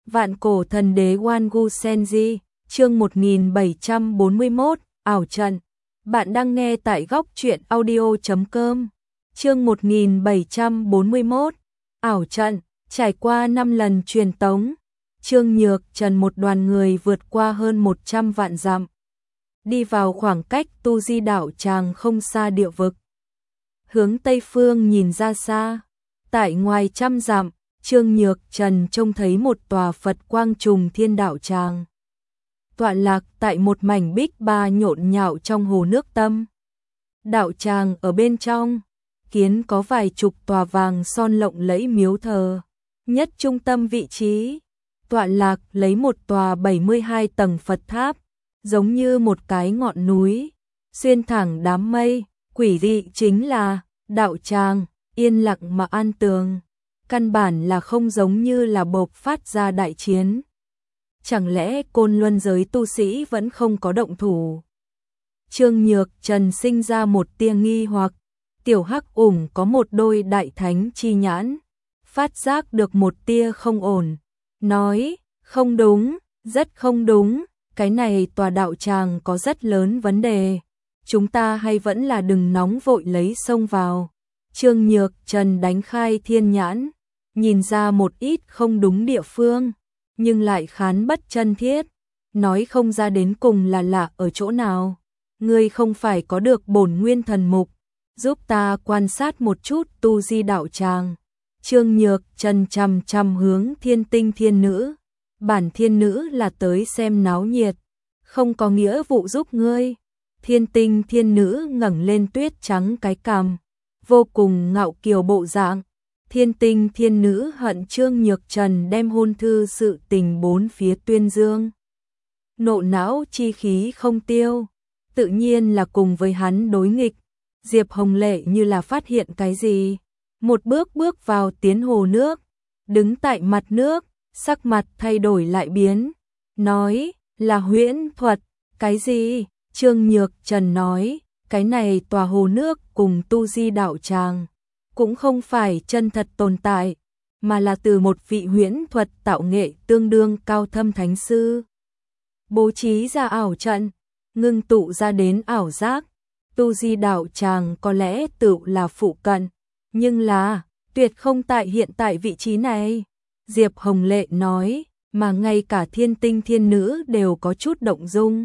Vạn cổ thần đế Wangu Senji, chương 1741, ảo trận. Bạn đang nghe tại góc truyện audio.com. Chương 1741, ảo trận. Trải qua 5 lần truyền tống, Trương Nhược Trần một đoàn người vượt qua hơn 100 vạn dặm, đi vào khoảng cách Tu Di Đạo Tràng không xa địa vực. Hướng Tây phương nhìn ra xa, tại ngoài trăm dặm, Trương Nhược Trần trông thấy một tòa Phật Quang Trùng Thiên Đạo Tràng, tọa lạc tại một mảnh bích ba nhộn nhạo trong hồ nước tâm. Đạo tràng ở bên trong, kiến có vài chục tòa vàng son lộng lẫy miếu thờ. Nhất trung tâm vị trí, tọa lạc lấy một tòa 72 tầng Phật tháp, giống như một cái ngọn núi, xuyên thẳng đám mây. Quỷ dị chính là, đạo tràng, yên lặng mà an tường, căn bản là không giống như là bộc phát ra đại chiến. Chẳng lẽ Côn Luân giới tu sĩ vẫn không có động thủ? Trương Nhược Trần sinh ra một tia nghi hoặc. Tiểu Hắc Ủng có một đôi đại thánh chi nhãn, phát giác được một tia không ổn, nói, không đúng, rất không đúng, cái này tòa đạo tràng có rất lớn vấn đề, chúng ta hay vẫn là đừng nóng vội lấy xông vào. Trương Nhược Trần đánh khai thiên nhãn, nhìn ra một ít không đúng địa phương, nhưng lại khán bất chân thiết, nói không ra đến cùng là lạ ở chỗ nào. Ngươi không phải có được bổn nguyên thần mục, giúp ta quan sát một chút Tu Di Đạo Tràng. Trương Nhược Trần chằm chằm hướng Thiên Tinh Thiên Nữ. Bản thiên nữ là tới xem náo nhiệt, không có nghĩa vụ giúp ngươi. Thiên Tinh Thiên Nữ ngẩng lên tuyết trắng cái cằm, vô cùng ngạo kiều bộ dạng. Thiên Tinh Thiên Nữ hận Trương Nhược Trần đem hôn thư sự tình bốn phía tuyên dương. Nộ não chi khí không tiêu, tự nhiên là cùng với hắn đối nghịch. Diệp Hồng Lệ như là phát hiện cái gì, một bước bước vào tiến hồ nước, đứng tại mặt nước, sắc mặt thay đổi lại biến, nói, là huyễn thuật. Cái gì? Trương Nhược Trần nói, cái này tòa hồ nước cùng Tu Di Đạo Tràng cũng không phải chân thật tồn tại, mà là từ một vị huyễn thuật tạo nghệ tương đương cao thâm thánh sư bố trí ra ảo trận, ngưng tụ ra đến ảo giác. Tu Di Đạo Tràng có lẽ tự là phụ cận, nhưng là tuyệt không tại hiện tại vị trí này. Diệp Hồng Lệ nói, mà ngay cả Thiên Tinh Thiên Nữ đều có chút động dung.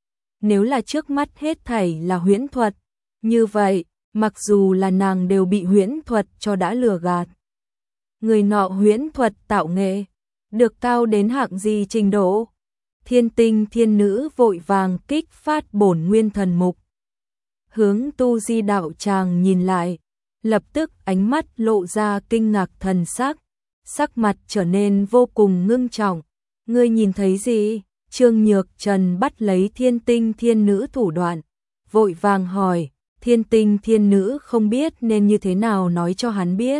Nếu là trước mắt hết thảy là huyễn thuật, như vậy, mặc dù là nàng đều bị huyễn thuật cho đã lừa gạt. Người nọ huyễn thuật tạo nghệ, được cao đến hạng gì trình độ? Thiên Tinh Thiên Nữ vội vàng kích phát bổn nguyên thần mục, hướng Tu Di Đạo Tràng nhìn lại, lập tức ánh mắt lộ ra kinh ngạc thần sắc, sắc mặt trở nên vô cùng ngưng trọng. Ngươi nhìn thấy gì? Trương Nhược Trần bắt lấy Thiên Tinh Thiên Nữ thủ đoạn, vội vàng hỏi. Thiên Tinh Thiên Nữ không biết nên như thế nào nói cho hắn biết.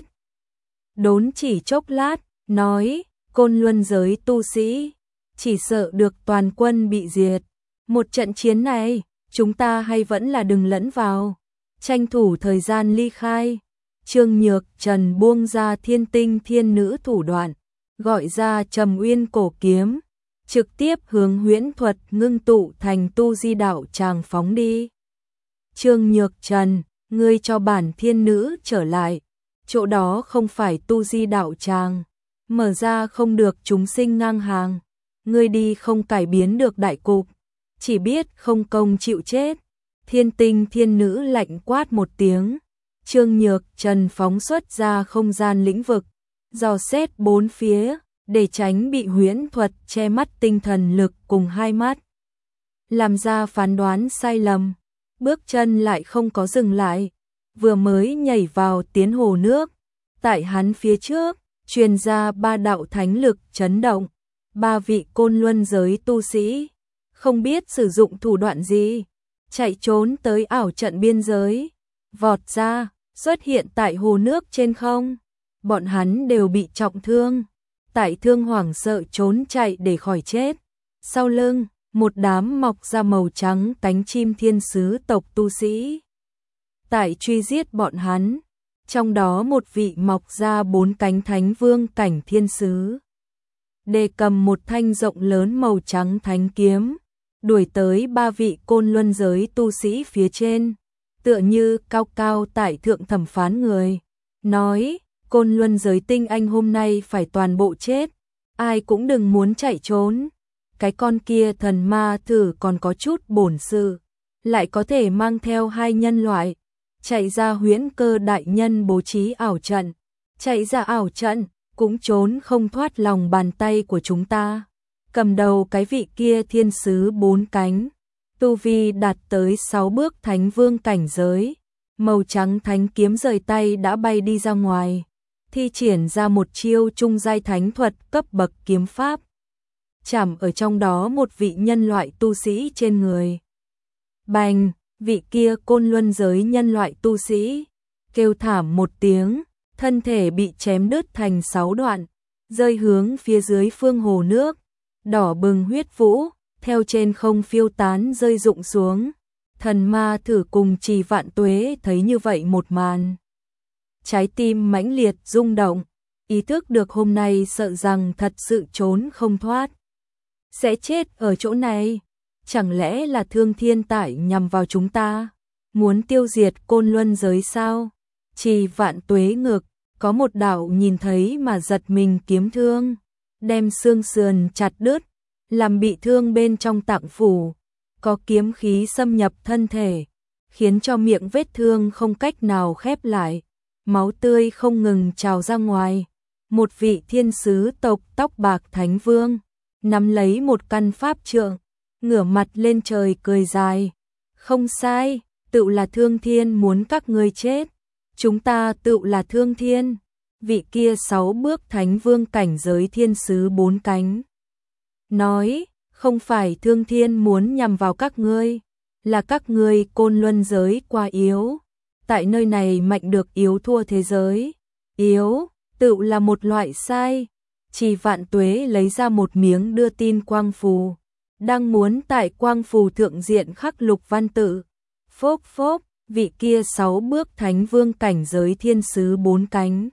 Đốn chỉ chốc lát, nói, Côn Luân giới tu sĩ, chỉ sợ được toàn quân bị diệt. Một trận chiến này, chúng ta hay vẫn là đừng lẫn vào, tranh thủ thời gian ly khai. Trương Nhược Trần buông ra Thiên Tinh Thiên Nữ thủ đoạn, gọi ra Trầm Uyên cổ kiếm, trực tiếp hướng huyễn thuật ngưng tụ thành Tu Di Đạo Tràng phóng đi. Trương Nhược Trần, ngươi cho bản thiên nữ trở lại, chỗ đó không phải Tu Di Đạo Tràng, mở ra không được chúng sinh ngang hàng, ngươi đi không cải biến được đại cục, chỉ biết không công chịu chết. Thiên Tinh Thiên Nữ lạnh quát một tiếng, Trương Nhược Trần phóng xuất ra không gian lĩnh vực, dò xét bốn phía, để tránh bị huyễn thuật che mắt tinh thần lực cùng hai mắt, làm ra phán đoán sai lầm. Bước chân lại không có dừng lại, vừa mới nhảy vào tiến hồ nước, tại hắn phía trước, truyền ra ba đạo thánh lực chấn động, ba vị Côn Luân giới tu sĩ, không biết sử dụng thủ đoạn gì, chạy trốn tới ảo trận biên giới, vọt ra, xuất hiện tại hồ nước trên không. Bọn hắn đều bị trọng thương, tại thương hoảng sợ trốn chạy để khỏi chết. Sau lưng, một đám mọc ra màu trắng cánh chim thiên sứ tộc tu sĩ tại truy giết bọn hắn, trong đó một vị mọc ra 4 cánh thánh vương cảnh thiên sứ đề cầm một thanh rộng lớn màu trắng thánh kiếm, đuổi tới 3 vị côn luân giới tu sĩ phía trên, tựa như cao cao tại thượng thẩm phán người, nói, côn luân giới tinh anh hôm nay phải toàn bộ chết, ai cũng đừng muốn chạy trốn. Cái con kia thần ma thử còn có chút bổn sự, lại có thể mang theo 2 nhân loại, chạy ra Huyễn Cơ đại nhân bố trí ảo trận, chạy ra ảo trận, cũng trốn không thoát lòng bàn tay của chúng ta. Cầm đầu cái vị kia thiên sứ 4 cánh, tu vi đạt tới 6 bước thánh vương cảnh giới, màu trắng thánh kiếm rời tay đã bay đi ra ngoài, thi triển ra một chiêu trung giai thánh thuật cấp bậc kiếm pháp, chạm ở trong đó một vị nhân loại tu sĩ trên người. Bành, vị kia côn luân giới nhân loại tu sĩ kêu thảm một tiếng, thân thể bị chém đứt thành 6 đoạn, rơi hướng phía dưới phương hồ nước, đỏ bừng huyết vũ, theo trên không phiêu tán rơi rụng xuống. Thần ma thử cùng Trì Vạn Tuế thấy như vậy một màn, trái tim mãnh liệt rung động, ý thức được hôm nay sợ rằng thật sự trốn không thoát, sẽ chết ở chỗ này. Chẳng lẽ là Thương Thiên Tại nhằm vào chúng ta, muốn tiêu diệt côn luân giới sao? Trì Vạn Tuế ngực có một đạo nhìn thấy mà giật mình kiếm thương, đem xương sườn chặt đứt, làm bị thương bên trong tạng phủ, có kiếm khí xâm nhập thân thể, khiến cho miệng vết thương không cách nào khép lại, máu tươi không ngừng trào ra ngoài. Một vị thiên sứ tộc tóc bạc thánh vương nắm lấy một căn pháp trượng, ngửa mặt lên trời cười dài. Không sai, tựu là Thương Thiên muốn các ngươi chết, chúng ta tựu là Thương Thiên. Vị kia 6 bước thánh vương cảnh giới thiên sứ 4 cánh nói, không phải Thương Thiên muốn nhằm vào các ngươi, là các ngươi côn luân giới quá yếu, tại nơi này mạnh được yếu thua thế giới, yếu tựu là một loại sai. Trì Vạn Tuế lấy ra một miếng đưa tin quang phù, đang muốn tại quang phù thượng diện khắc lục văn tự. Phốp phốp, vị kia 6 bước thánh vương cảnh giới thiên sứ 4 cánh,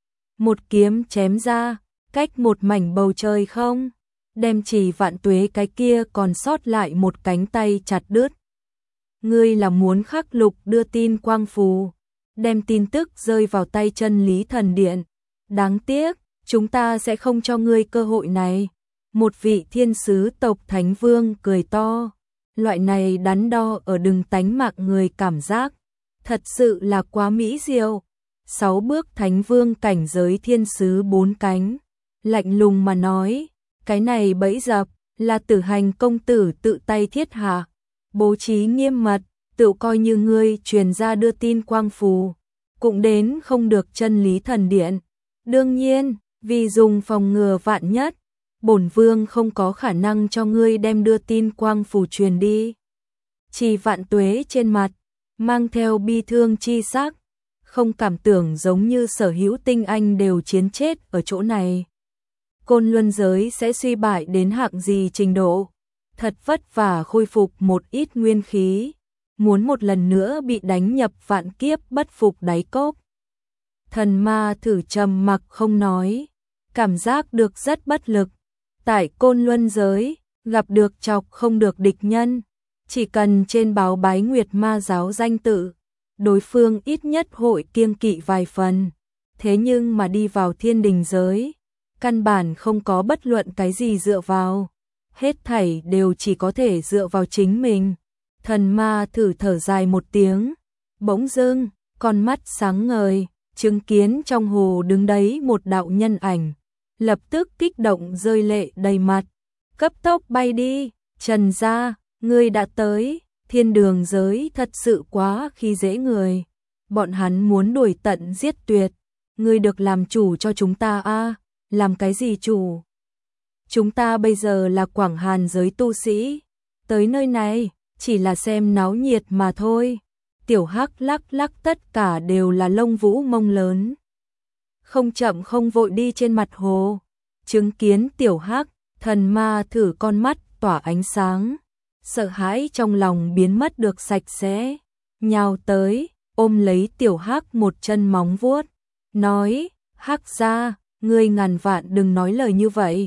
một kiếm chém ra, cách một mảnh bầu trời không, đem Trì Vạn Tuế cái kia còn sót lại một cánh tay chặt đứt. Ngươi là muốn khắc lục đưa tin quang phù, đem tin tức rơi vào tay Chân Lý Thần Điện. Đáng tiếc, chúng ta sẽ không cho ngươi cơ hội này. Một vị thiên sứ tộc thánh vương cười to, loại này đắn đo ở đừng tánh mạng người cảm giác, thật sự là quá mỹ diệu. 6 bước thánh vương cảnh giới thiên sứ 4 cánh, lạnh lùng mà nói, cái này bẫy dập là Tử Hành công tử tự tay thiết hạ, bố trí nghiêm mật, tự coi như ngươi truyền ra đưa tin quang phù, cũng đến không được Chân Lý Thần Điện. Đương nhiên, vì dùng phòng ngừa vạn nhất, bổn vương không có khả năng cho ngươi đem đưa tin quang phù truyền đi. Trì Vạn Tuế trên mặt mang theo bi thương chi sắc, không cảm tưởng giống như sở hữu tinh anh đều chiến chết ở chỗ này. Côn luân giới sẽ suy bại đến hạng gì trình độ, thật vất vả khôi phục một ít nguyên khí, muốn một lần nữa bị đánh nhập vạn kiếp bất phục đáy cốc. Thần ma thử trầm mặc không nói, cảm giác được rất bất lực. Tại côn luân giới, gặp được chọc không được địch nhân, chỉ cần trên báo bái Nguyệt Ma giáo danh tự, đối phương ít nhất hội kiêng kỵ vài phần. Thế nhưng mà đi vào thiên đình giới, căn bản không có bất luận cái gì dựa vào, hết thảy đều chỉ có thể dựa vào chính mình. Thần ma thử thở dài một tiếng, bỗng dưng, con mắt sáng ngời, chứng kiến trong hồ đứng đấy một đạo nhân ảnh, lập tức kích động rơi lệ đầy mặt, cấp tốc bay đi. Trần gia, ngươi đã tới, thiên đường giới thật sự quá khi dễ người, bọn hắn muốn đuổi tận giết tuyệt, ngươi được làm chủ cho chúng ta a. Làm cái gì chủ? Chúng ta bây giờ là Quảng Hàn giới tu sĩ, tới nơi này chỉ là xem náo nhiệt mà thôi. Tiểu Hắc lắc lắc, tất cả đều là lông vũ mông lớn, không chậm không vội đi trên mặt hồ. Chứng kiến Tiểu Hắc, thần ma thử con mắt tỏa ánh sáng, sợ hãi trong lòng biến mất được sạch sẽ, nhào tới, ôm lấy Tiểu Hắc một chân móng vuốt, nói, Hắc gia, ngươi ngàn vạn đừng nói lời như vậy,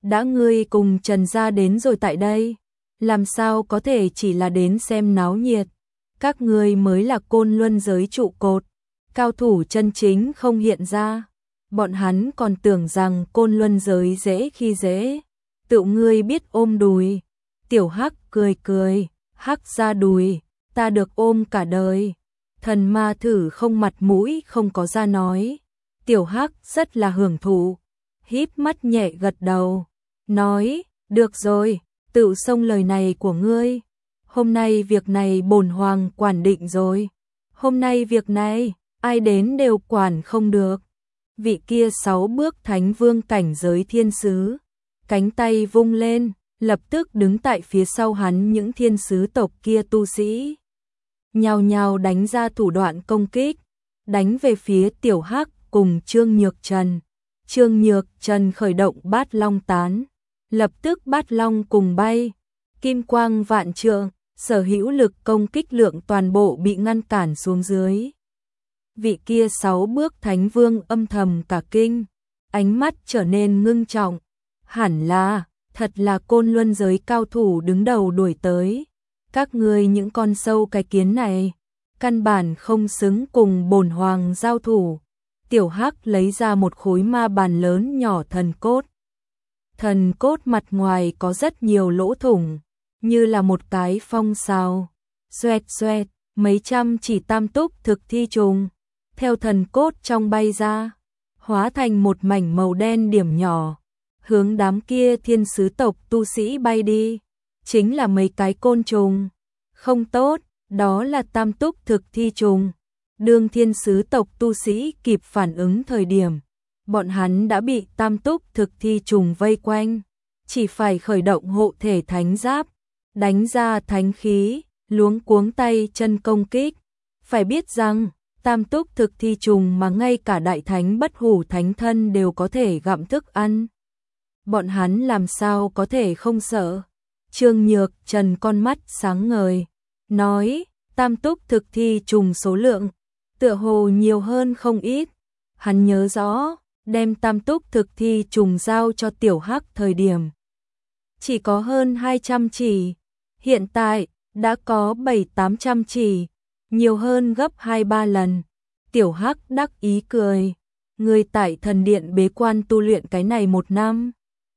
đã ngươi cùng Trần gia đến rồi tại đây, làm sao có thể chỉ là đến xem náo nhiệt, các ngươi mới là Côn Luân giới trụ cột, cao thủ chân chính không hiện ra, bọn hắn còn tưởng rằng Côn Luân giới dễ khi dễ, tự ngươi biết ôm đùi. Tiểu Hắc cười cười, hắc ra đùi, ta được ôm cả đời. Thần ma thử không mặt mũi không có ra nói. Tiểu Hắc rất là hưởng thụ, híp mắt nhẹ gật đầu, nói, được rồi, tự xông lời này của ngươi. Hôm nay việc này bổn hoàng quản định rồi. Hôm nay việc này, ai đến đều quản không được. Vị kia 6 bước thánh vương cảnh giới thiên sứ, cánh tay vung lên, lập tức đứng tại phía sau hắn những thiên sứ tộc kia tu sĩ. Nhào nhào đánh ra thủ đoạn công kích, đánh về phía Tiểu Hắc cùng Trương Nhược Trần. Trương Nhược Trần khởi động Bát Long tán, lập tức Bát Long cùng bay, kim quang vạn trượng, sở hữu lực công kích lượng toàn bộ bị ngăn cản xuống dưới. Vị kia 6 bước thánh vương âm thầm cả kinh, ánh mắt trở nên ngưng trọng, hẳn là, thật là Côn Luân giới cao thủ đứng đầu đuổi tới. Các ngươi những con sâu cái kiến này, căn bản không xứng cùng bổn hoàng giao thủ. Tiểu Hắc lấy ra một khối ma bàn lớn nhỏ thần cốt. Thần cốt mặt ngoài có rất nhiều lỗ thủng, như là một cái phong sào. Xoẹt xoẹt, mấy trăm chỉ tam túc thực thi trùng, theo thần cốt trong bay ra, hóa thành một mảnh màu đen điểm nhỏ, hướng đám kia thiên sứ tộc tu sĩ bay đi. Chính là mấy cái côn trùng. Không tốt, đó là tam túc thực thi trùng. Đương thiên sứ tộc tu sĩ kịp phản ứng thời điểm, bọn hắn đã bị tam túc thực thi trùng vây quanh, chỉ phải khởi động hộ thể thánh giáp, đánh ra thánh khí, luống cuống tay chân công kích. Phải biết rằng, tam túc thực thi trùng mà ngay cả đại thánh bất hủ thánh thân đều có thể gặm thức ăn. Bọn hắn làm sao có thể không sợ? Trương Nhược Trần con mắt sáng ngời, nói, tam túc thực thi trùng số lượng, tựa hồ nhiều hơn không ít. Hắn nhớ rõ, đem tam túc thực thi trùng giao cho Tiểu Hắc thời điểm, chỉ có hơn 200 chỉ, hiện tại, đã có 700-800 chỉ, nhiều hơn gấp 2-3 lần. Tiểu Hắc đắc ý cười, người tại thần điện bế quan tu luyện cái này 1 năm.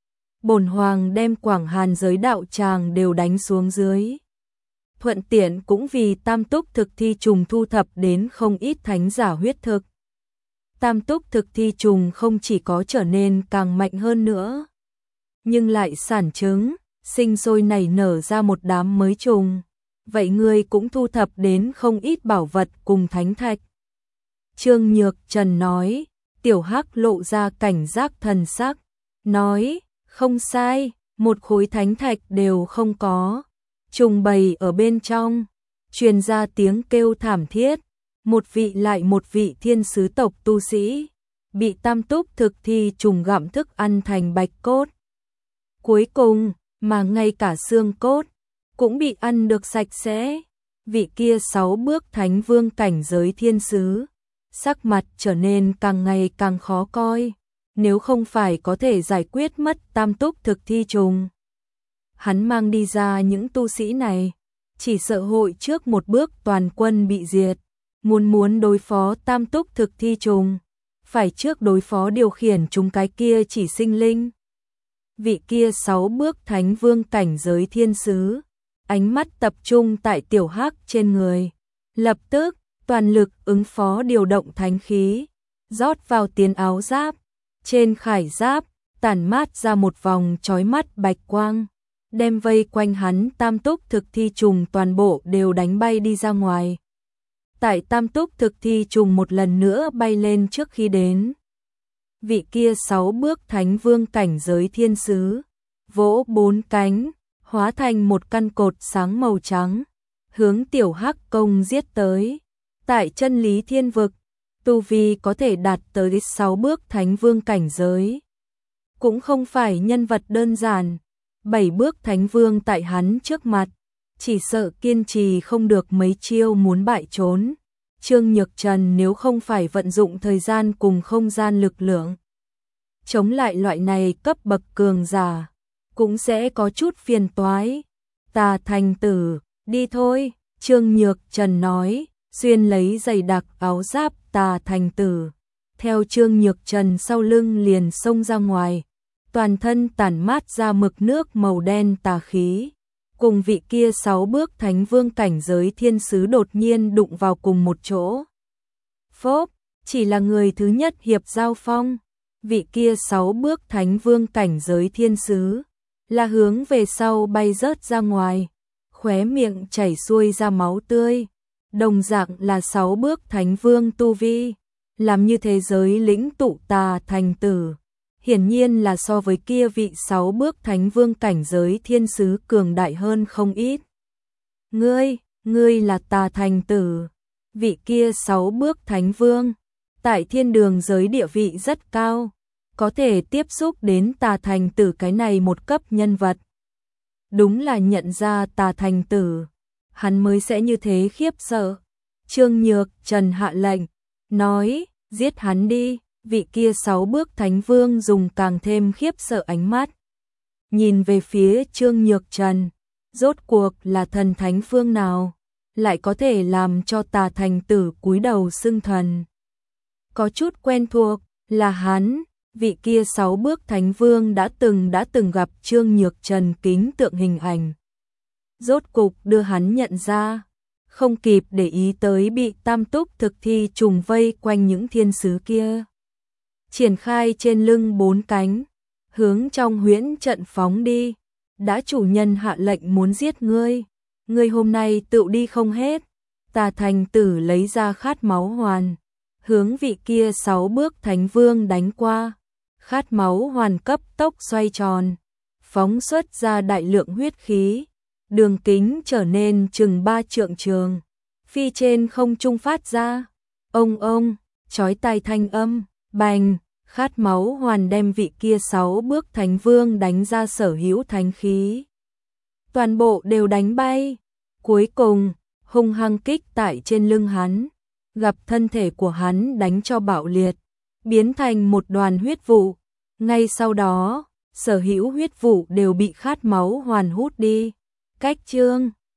Bổn hoàng đem Quảng Hàn giới đạo tràng đều đánh xuống dưới. Thuận tiện cũng vì tam túc thực thi trùng thu thập đến không ít thánh giả huyết thực. Tam túc thực thi trùng không chỉ có trở nên càng mạnh hơn nữa, nhưng lại sản trứng, sinh sôi nảy nở ra một đám mới trùng. Vậy ngươi cũng thu thập đến không ít bảo vật cùng thánh thạch. Trương Nhược Trần nói, Tiểu Hắc lộ ra cảnh giác thần sắc, nói, không sai, một khối thánh thạch đều không có. Trùng bầy ở bên trong, truyền ra tiếng kêu thảm thiết, một vị lại một vị thiên sứ tộc tu sĩ, bị tam túc thực thi trùng gặm thức ăn thành bạch cốt. Cuối cùng, mà ngay cả xương cốt, cũng bị ăn được sạch sẽ. Vị kia 6 bước thánh vương cảnh giới thiên sứ, sắc mặt trở nên càng ngày càng khó coi, nếu không phải có thể giải quyết mất tam túc thực thi trùng. Hắn mang đi ra những tu sĩ này, chỉ sợ hội trước một bước toàn quân bị diệt. Muốn đối phó tam túc thực thi trùng, phải trước đối phó điều khiển chúng cái kia chỉ sinh linh. Vị kia 6 bước thánh vương cảnh giới thiên sứ, ánh mắt tập trung tại Tiểu Hắc trên người, lập tức toàn lực ứng phó điều động thánh khí, rót vào tiền áo giáp, trên khải giáp tản mát ra một vòng chói mắt bạch quang, đem vây quanh hắn tam túc thực thi trùng toàn bộ đều đánh bay đi ra ngoài. Tại tam túc thực thi trùng một lần nữa bay lên trước khi đến, vị kia 6 bước thánh vương cảnh giới thiên sứ, vỗ 4 cánh, hóa thành một căn cột sáng màu trắng, hướng Tiểu Hắc công giết tới. Tại chân lý thiên vực, tu vi có thể đạt tới 6 bước thánh vương cảnh giới, cũng không phải nhân vật đơn giản. 7 bước thánh vương tại hắn trước mặt, chỉ sợ kiên trì không được mấy chiêu muốn bại trốn. Trương Nhược Trần nếu không phải vận dụng thời gian cùng không gian lực lượng, chống lại loại này cấp bậc cường giả, cũng sẽ có chút phiền toái. Tà thành tử, đi thôi, Trương Nhược Trần nói, xuyên lấy dày đặc áo giáp Tà thành tử. Theo Trương Nhược Trần sau lưng liền xông ra ngoài, toàn thân tản mát ra mực nước màu đen tà khí. Cùng vị kia 6 bước thánh vương cảnh giới thiên sứ đột nhiên đụng vào cùng một chỗ. Phốp, chỉ là người thứ nhất hiệp giao phong, vị kia 6 bước thánh vương cảnh giới thiên sứ, là hướng về sau bay rớt ra ngoài, khóe miệng chảy xuôi ra máu tươi, đồng dạng là 6 bước thánh vương tu vi, làm như thế giới lĩnh tụ Tà thành tử. Hiển nhiên là so với kia vị 6 bước thánh vương cảnh giới thiên sứ cường đại hơn không ít. Ngươi là Tà thành tử. Vị kia 6 bước thánh vương, tại thiên đường giới địa vị rất cao, có thể tiếp xúc đến Tà thành tử cái này một cấp nhân vật. Đúng là nhận ra Tà thành tử, hắn mới sẽ như thế khiếp sợ. Trương Nhược Trần hạ lệnh, nói, giết hắn đi. Vị kia 6 bước thánh vương dùng càng thêm khiếp sợ ánh mắt, nhìn về phía Trương Nhược Trần, rốt cuộc là thần thánh phương nào, lại có thể làm cho Tà thành tử cúi đầu xưng thần. Có chút quen thuộc, là hắn, vị kia 6 bước thánh vương đã từng gặp Trương Nhược Trần kính tượng hình ảnh. Rốt cục đưa hắn nhận ra, không kịp để ý tới bị tam túc thực thi trùng vây quanh những thiên sứ kia. Triển khai trên lưng 4 cánh, hướng trong huyễn trận phóng đi. Đã chủ nhân hạ lệnh muốn giết ngươi, ngươi hôm nay tựu đi không hết. Tà thành tử lấy ra khát máu hoàn, hướng vị kia 6 bước thánh vương đánh qua. Khát máu hoàn cấp tốc xoay tròn, phóng xuất ra đại lượng huyết khí, đường kính trở nên chừng 3 trượng trường, phi trên không trung phát ra. Ông, chói tai thanh âm, bành. Khát máu hoàn đem vị kia 6 bước thánh vương đánh ra sở hữu thánh khí. Toàn bộ đều đánh bay. Cuối cùng, hung hăng kích tại trên lưng hắn, gặp thân thể của hắn đánh cho bạo liệt, biến thành một đoàn huyết vụ. Ngay sau đó, sở hữu huyết vụ đều bị khát máu hoàn hút đi. Cách chương